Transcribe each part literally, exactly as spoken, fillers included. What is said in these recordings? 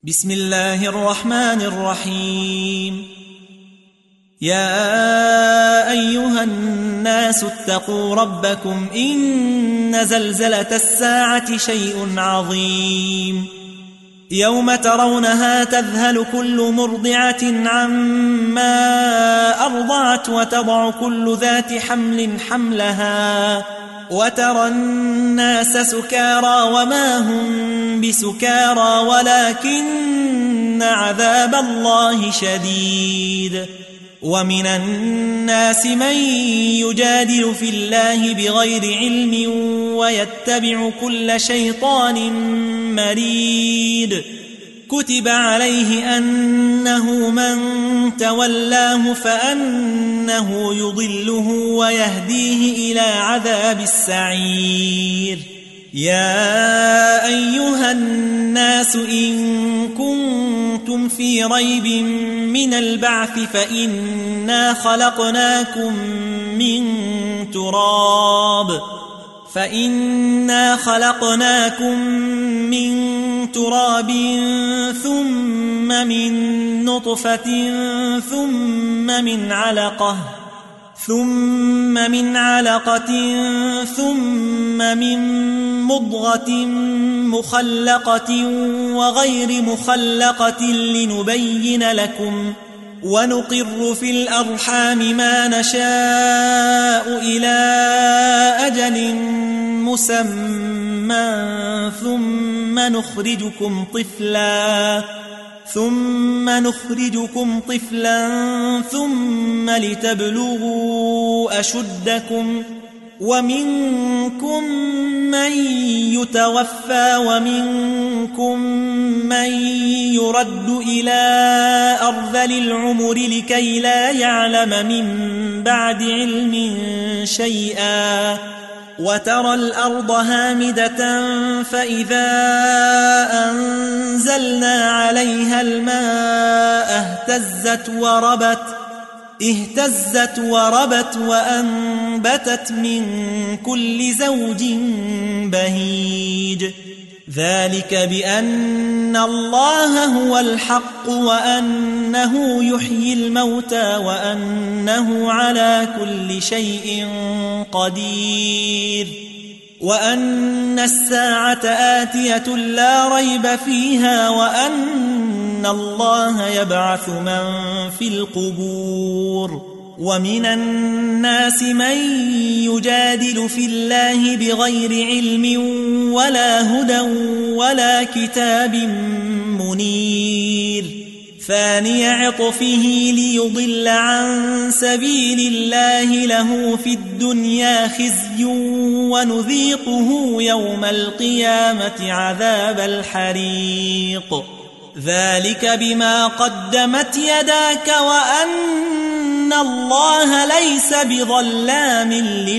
بسم الله الرحمن الرحيم. يا أيها الناس اتقوا ربكم إن زلزلة الساعة شيء عظيم. يوم ترونها تذهل كل مرضعة عما أرضعت وتضع كل ذات حمل حملها وترى الناس سكارى وما هم بسكارى ولكن عذاب الله شديد. ومن الناس من يجادل في الله بغير علم ويتبع كل شيطان مريد. كتب عليه أنه من تولاه فأنه يضله ويهديه إلى عذاب السعير. يا أيها الناس إن كنتم في ريب من البعث فإنا خلقناكم من تراب فإنا خلقناكم من تراب ثم من نطفة ثم من علقة ثم من علقة ثم من مضغة مخلقة وغير مخلقة لنبين لكم ونقر في الأرحام ما نشاء إلى أجل مسمى ثم نخرجكم طفلا ثم نخرجكم طفلا ثم لتبلغوا أشدكم ومنكم من يتوفى ومنكم من يرد إلى أرذل العمر لكي لا يعلم من بعد علم شيئا. وترى الأرض هامدة فإذا أنزلنا عليها الماء اهتزت وربت اهتزت وربت وأنبتت من كل زوج بهيج. ذلك بأن الله هو الحق وأنه يحيي الموتى وأنه على كل شيء قدير وأن الساعة آتية لا ريب فيها وأن الله يبعث من في القبور. ومن الناس من يجادل في الله بغير علم ولا هدى ولا كتاب منير. ثاني عطفه ليضل عن سبيل الله له في الدنيا خزي ونذيقه يوم القيامة عذاب الحريق. ذلك بما قدمت يداك وأن الله ليس بظلام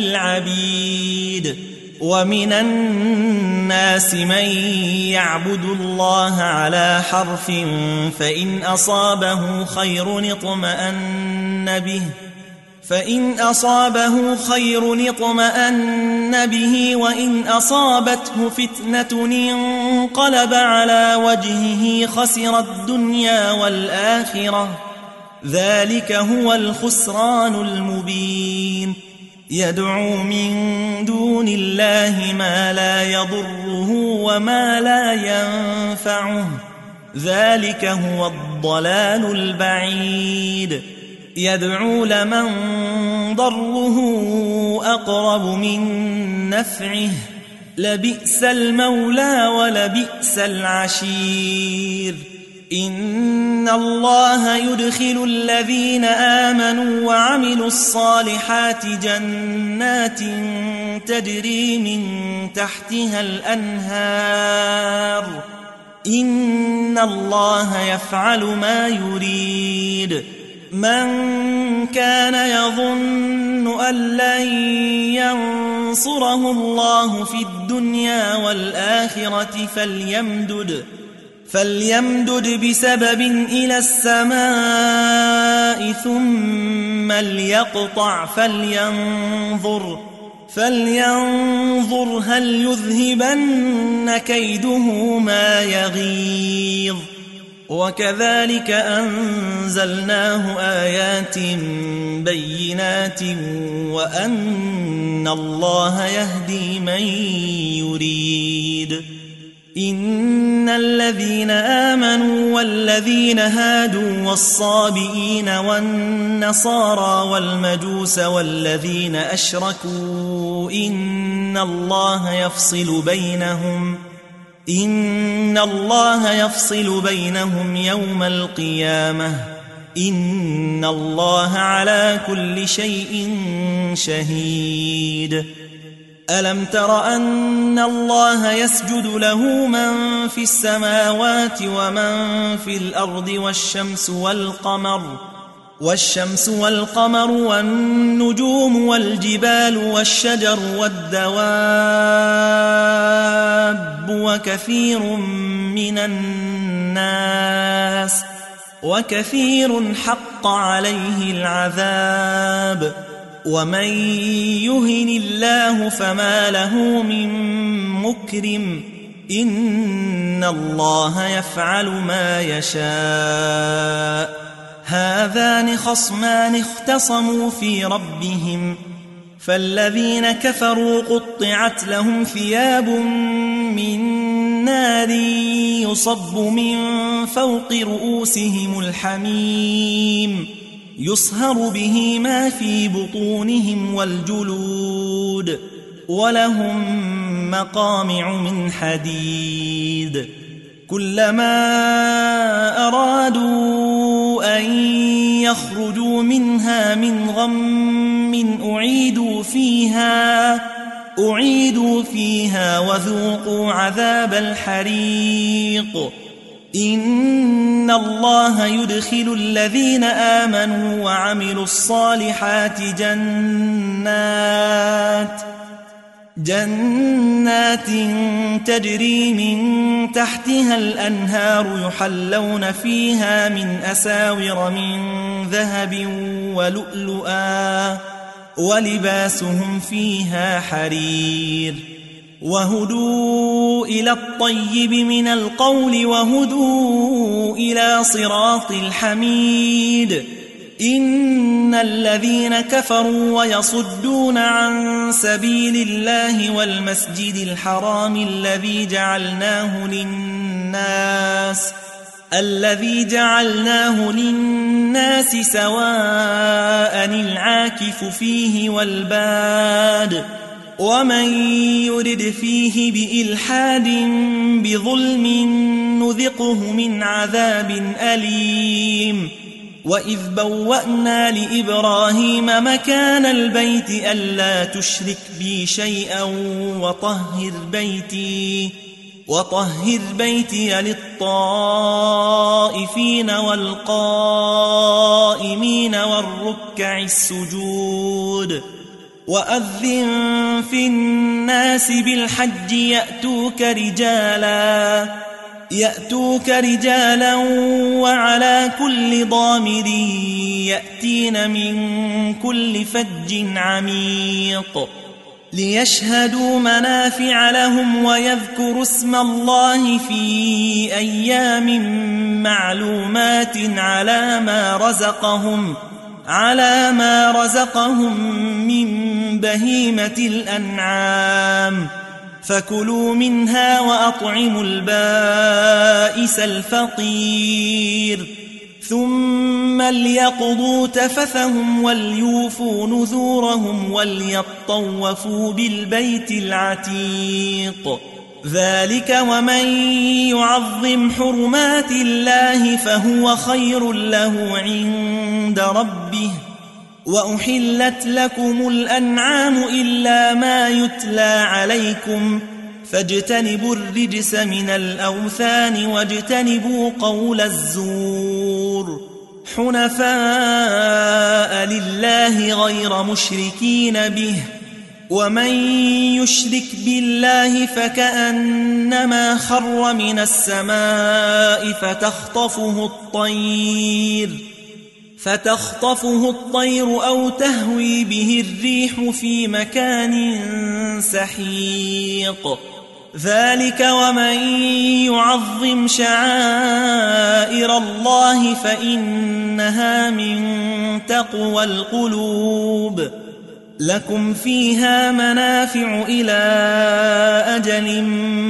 للعبيد. ومن الناس من يعبد الله على حرف فإن أصابه خير اطمأن به فإن أصابه خير اطمأن به وإن أصابته فتنة انقلب على وجهه خسر الدنيا والآخرة. ذلك هو الخسران المبين. يدعو من دون الله ما لا يضره وما لا ينفعه. ذلك هو الضلال البعيد. يدعو لمن ضره أقرب من نفعه. لبئس المولى ولبئس العشير. إن الله يدخل الذين آمنوا وعملوا الصالحات جنات تجري من تحتها الأنهار. إن الله يفعل ما يريد. من كان يظن أن لن ينصره الله في الدنيا والآخرة فليمدد فليمدد بسبب إلى السماء ثم ليقطع فلينظر فلينظر هل يذهبن كيده ما يغيظ وكذلك أنزلناه آيات بينات وأن الله يهدي من يريد. إن الذين آمنوا والذين هادوا والصابئين والنصارى والمجوس والذين أشركوا إن الله يفصل بينهم إن الله يفصل بينهم يوم القيامة إن الله على كل شيء شهيد. ألم تر أن الله يسجد له من في السماوات ومن في الأرض والشمس والقمر والشمس والقمر والنجوم والجبال والشجر والدواب وكثير من الناس وكثير حق عليه العذاب ومن يهن الله فما له من مكرم إن الله يفعل ما يشاء. هذان خصمان اختصموا في ربهم فالذين كفروا قطعت لهم ثياب من نار يصب من فوق رؤوسهم الحميم يصهر به ما في بطونهم والجلود ولهم مقامع من حديد كلما أرادوا أن يخرجوا منها من غم أعيدوا فيها أعيدوا فيها وذوقوا عذاب الحريق. إن الله يدخل الذين آمنوا وعملوا الصالحات جنات جنات تجري من تحتها الأنهار يحلون فيها من أساور من ذهب ولؤلؤا ولباسهم فيها حرير وهدوا إلى الطيب من القول وهدوا إلى صراط الحميد. إن الذين كفروا ويصدون عن سبيل الله والمسجد الحرام الذي جعلناه للناس الذي جعلناه للناس سواء العاكف فيه والباد ومن يرد فيه بإلحاد بظلم نذقه من عذاب أليم. وإذ بوأنا لإبراهيم مكان البيت ألا تشرك بي شيئا وطهر بيتي وطهر بيتي للطائفين والقائمين والركع السجود. وأذن في الناس بالحج يأتوك رجالا يأتوك رجالا وعلى كل ضامر يأتين من كل فج عميق ليشهدوا منافع لهم ويذكروا اسم الله في أيام معلومات على ما رزقهم على ما رزقهم من بهيمة الأنعام فكلوا منها وأطعموا البائس الفقير ثم ليقضوا تفثهم وليوفوا نذورهم وليطوفوا بالبيت العتيق. ذلك ومن يعظم حرمات الله فهو خير له عند ربه. وأحلت لكم الأنعام إلا ما يتلى عليكم فاجتنبوا الرجس من الأوثان واجتنبوا قول الزور حنفاء لله غير مشركين به ومن يشرك بالله فكأنما خر من السماء فتخطفه الطير فتخطفه الطير أو تهوي به الريح في مكان سحيق. ذلك ومن يعظم شعائر ذكر الله فإنها من تقوى القلوب. لكم فيها منافع إلى أجل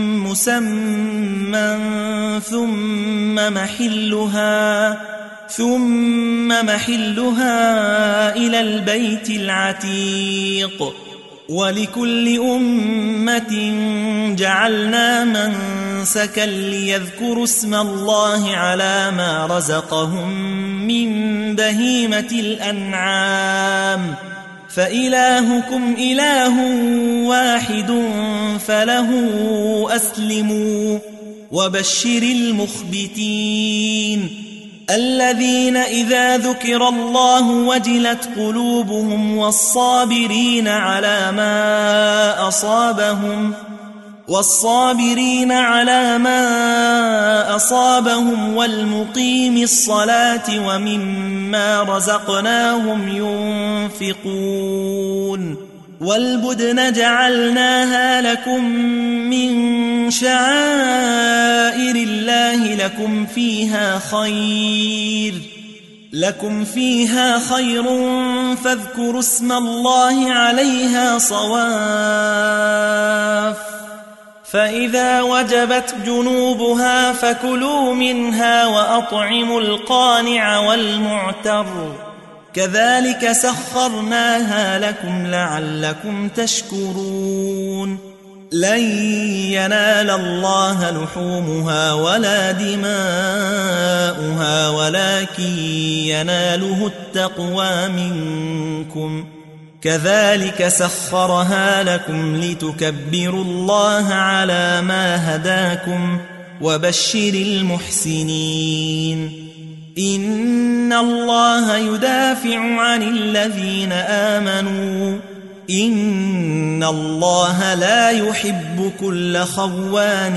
مسمى ثم محلها ثم محلها إلى البيت العتيق. ولكل أمة جعلنا منسكا ليذكروا اسم الله على ما رزقهم من بهيمة الأنعام، فإلهكم إله واحد فله أسلموا. وبشر المخبتين الذين إذا ذكر الله وجلت قلوبهم والصابرين على ما أصابهم والصابرين على ما أصابهم والمقيم الصلاة ومما رزقناهم ينفقون. والبدن جعلناها لكم من شعائر الله لكم فيها خير لكم فيها خير فاذكروا اسم الله عليها صواف. فإذا وجبت جنوبها فكلوا منها وأطعموا القانع والمعتر، كذلك سخرناها لكم لعلكم تشكرون. لن ينال الله لحومها ولا دماؤها ولكن يناله التقوى منكم، كذلك سخرها لكم لتكبروا الله على ما هداكم. وبشر المحسنين إن الله يدافع عن الذين آمنوا إن الله لا يحب كل خوان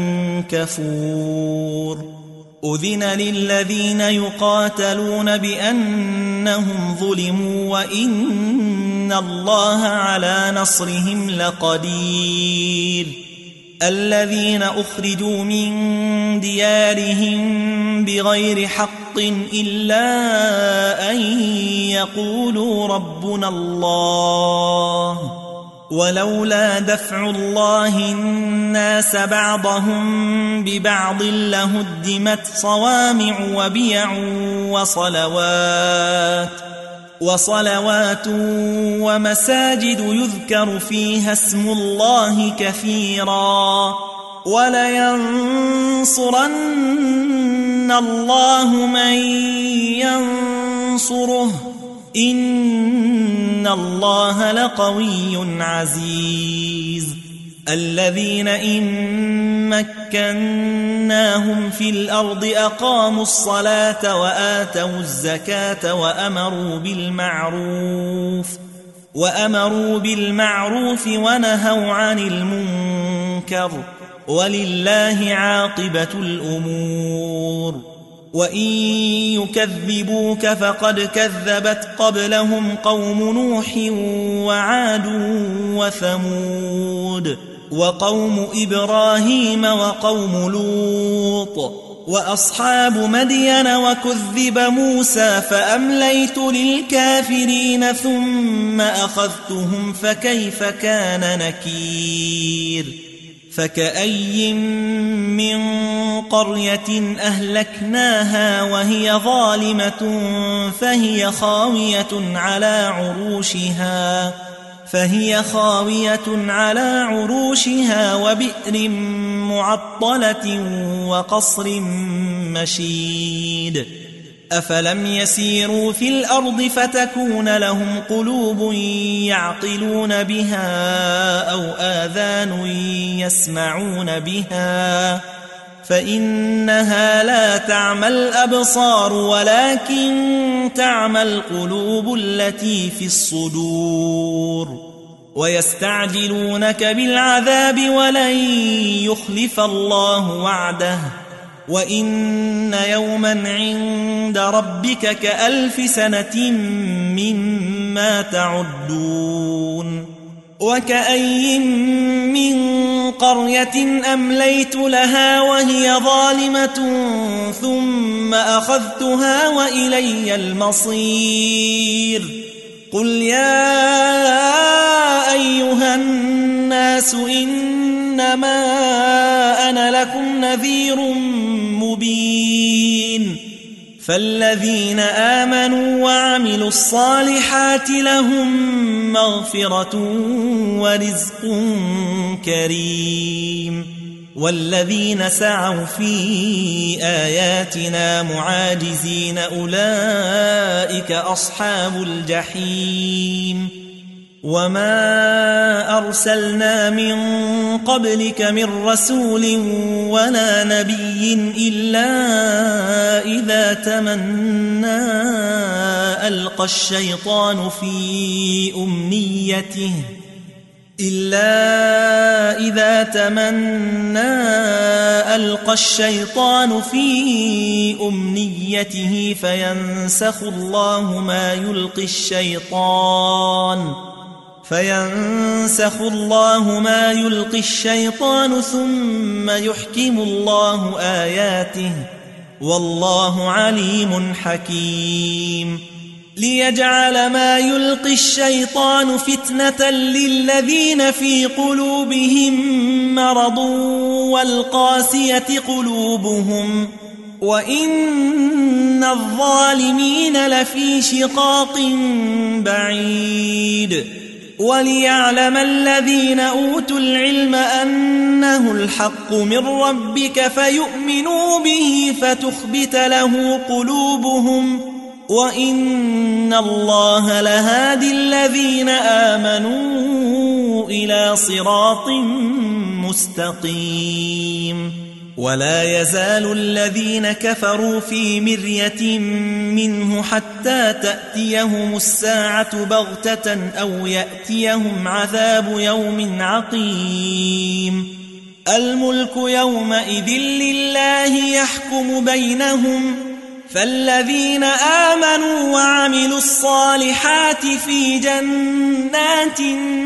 كفور. أذن للذين يقاتلون بأنهم ظلموا وإن الله على نصرهم لقدير. الذين أخرجوا من ديارهم بغير حق إلا أن يقولوا ربنا الله ولولا دفع الله الناس بعضهم ببعض لهدمت صوامع وبيع وصلوات وصلوات ومساجد يذكر فيها اسم الله كثيرا ولينصرن الله من ينصره إن الله لقوي عزيز. الذين إن مكناهم في الأرض أقاموا الصلاة وآتوا الزكاة وأمروا بالمعروف وأمروا بالمعروف ونهوا عن المنكر ولله عاقبة الأمور. وإن يكذبوك فقد كذبت قبلهم قوم نوح وعاد وثمود وقوم إبراهيم وقوم لوط وأصحاب مدين وكذب موسى فأمليت للكافرين ثم أخذتهم فكيف كان نكير. فكأي من قرية أهلكناها وهي ظالمة فهي خاوية على عروشها فهي خاوية على عروشها وبئر معطلة وقصر مشيد. أفلم يسيروا في الأرض فتكون لهم قلوب يعقلون بها أو آذان يسمعون بها فإنها لا تعمى الأبصار ولكن تعمى القلوب التي في الصدور. ويستعجلونك بالعذاب ولن يخلف الله وعده وإن يوما عند ربك كألف سنة مما تعدون. وكأي من قرية أمليت لها وهي ظالمة ثم ثم أخذتها وإلي المصير قل يا أيها الناس إنما أنا لكم نذير مبين فالذين آمنوا وعملوا الصالحات لهم مغفرة ورزق كريم والذين سعوا في آياتنا معاجزين أولئك أصحاب الجحيم وما أرسلنا من قبلك من رسول ولا نبي إلا إذا تمنى ألقى الشيطان في أمنيته إلا إذا تمنى ألقى الشيطان في أمنيته فينسخ الله ما يلقي الشيطان فينسخ الله ما يلقي الشيطان ثم يحكم الله آياته والله عليم حكيم ليجعل ما يلقي الشيطان فتنة للذين في قلوبهم مرض والقاسية قلوبهم وإن الظالمين لفي شقاق بعيد وليعلم الذين أوتوا العلم أنه الحق من ربك فيؤمنوا به فتخبت له قلوبهم وإن الله لهادي الذين آمنوا إلى صراط مستقيم ولا يزال الذين كفروا في مرية منه حتى تأتيهم الساعة بغتة أو يأتيهم عذاب يوم عقيم الملك يومئذ لله يحكم بينهم فالذين آمنوا وعملوا الصالحات في جنات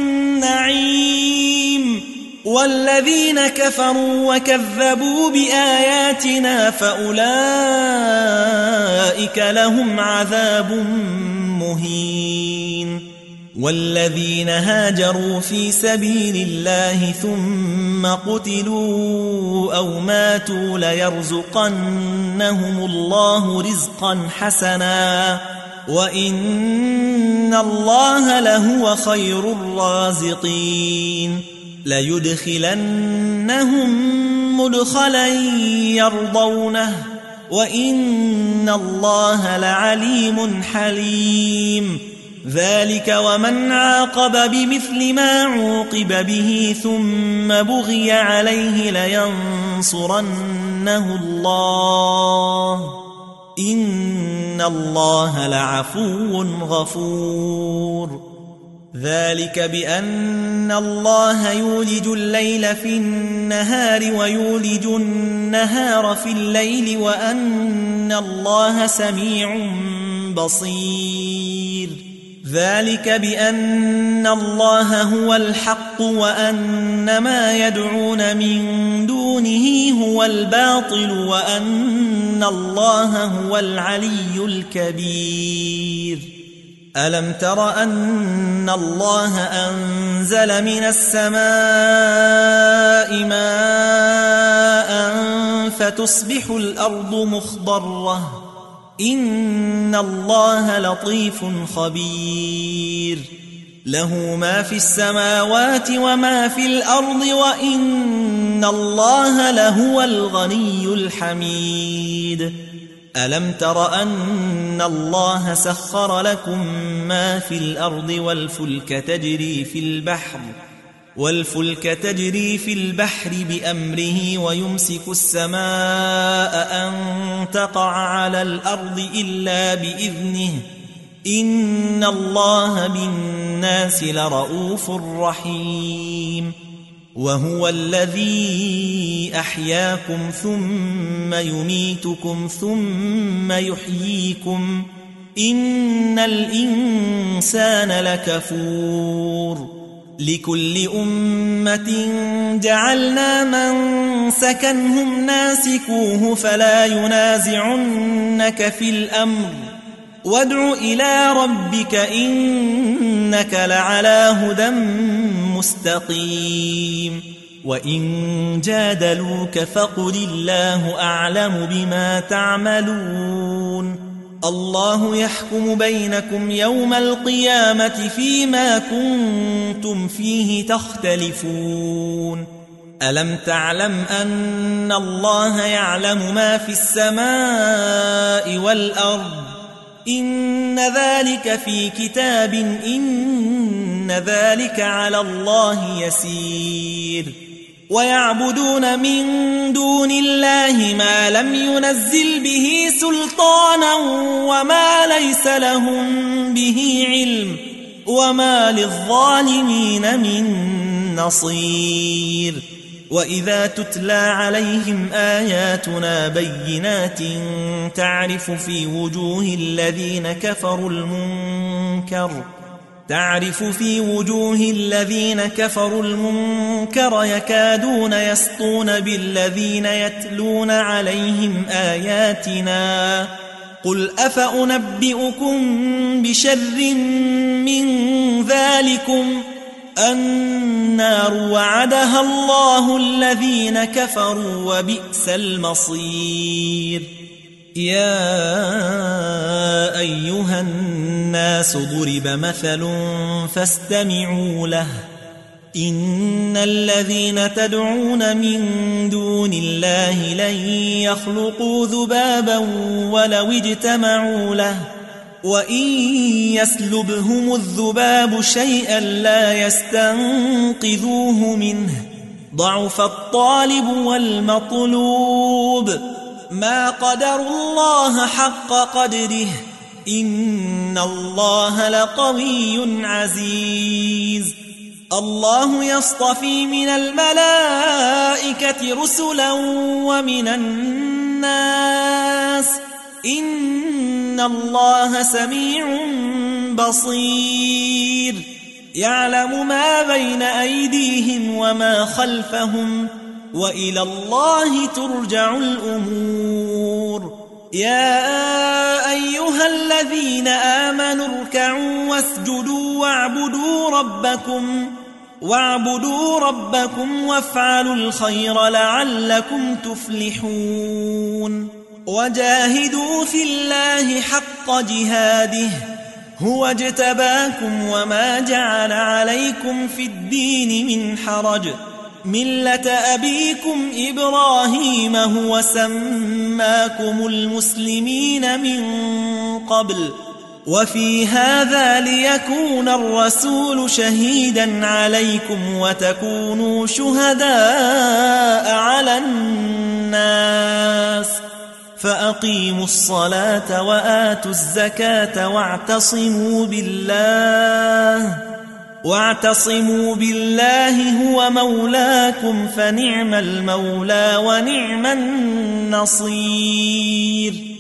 النعيم والذين كفروا وكذبوا بآياتنا فأولئك لهم عذاب مهين والذين هاجروا في سبيل الله ثم قتلوا أو ماتوا ليرزقنهم الله رزقا حسنا وإن الله لهو خير الرازقين ليدخلنهم مدخلا يرضونه وإن الله لعليم حليم ذلك ومن عاقب بمثل ما عوقب به ثم بغي عليه لينصرنه الله إن الله لعفو غفور ذلك بأن الله يولج الليل في النهار ويولج النهار في الليل وأن الله سميع بصير ذلك بأن الله هو الحق وأن ما يدعون من دونه هو الباطل وأن الله هو العلي الكبير ألم تر أن الله أنزل من السماء ماء فتصبح الأرض مخضرة إن الله لطيف خبير له ما في السماوات وما في الأرض وإن الله لهو الغني الحميد ألم تر أن الله سخر لكم ما في الأرض والفلك تجري في البحر والفلك تجري في البحر بأمره ويمسك السماء أن تقع على الأرض إلا بإذنه إن الله بالناس لرؤوف رحيم وهو الذي أحياكم ثم يميتكم ثم يحييكم إن الإنسان لكفور لكل أمة جعلنا منسكا هم ناسكوه فلا ينازعنك في الأمر وادع إلى ربك إنك لعلى هدى مستقيم وإن جادلوك فقل الله أعلم بما تعملون الله يحكم بينكم يوم القيامة فيما كنتم فيه تختلفون ألم تعلم أن الله يعلم ما في السماء والأرض إن ذلك في كتاب إن ذلك على الله يسير ويعبدون من دون الله ما لم ينزل به سلطانا وما ليس لهم به علم وما للظالمين من نصير وإذا تتلى عليهم آياتنا بينات تعرف في وجوه الذين كفروا المنكر تعرف في وجوه الذين كفروا المنكر يكادون يسطون بالذين يتلون عليهم آياتنا قل أفأنبئكم بشر من ذلكم النار وعدها الله الذين كفروا وبئس المصير يا أيها الناس ضرب مثل فاستمعوا له إن الذين تدعون من دون الله لن يخلقوا ذبابا ولو اجتمعوا له وإن يسلبهم الذباب شيئا لا يستنقذوه منه ضعف الطالب والمطلوب ما قدروا الله حق قدره إن الله لقوي عزيز الله يصطفي من الملائكة رسلا ومن الناس إن الله سميع بصير يعلم ما بين أيديهم وما خلفهم وإلى الله ترجع الأمور يا أيها الذين آمنوا اركعوا واسجدوا واعبدوا ربكم واعبدوا ربكم وافعلوا الخير لعلكم تفلحون وجاهدوا في الله حق جهاده هو اجتباكم وما جعل عليكم في الدين من حرج ملة أبيكم إبراهيم هو سماكم المسلمين من قبل وفي هذا ليكون الرسول شهيدا عليكم وتكونوا شهداء على الناس فأقيموا الصلاة وآتوا الزكاة واعتصموا بالله واعتصموا بالله هو مولاكم فنعم المولى ونعم النصير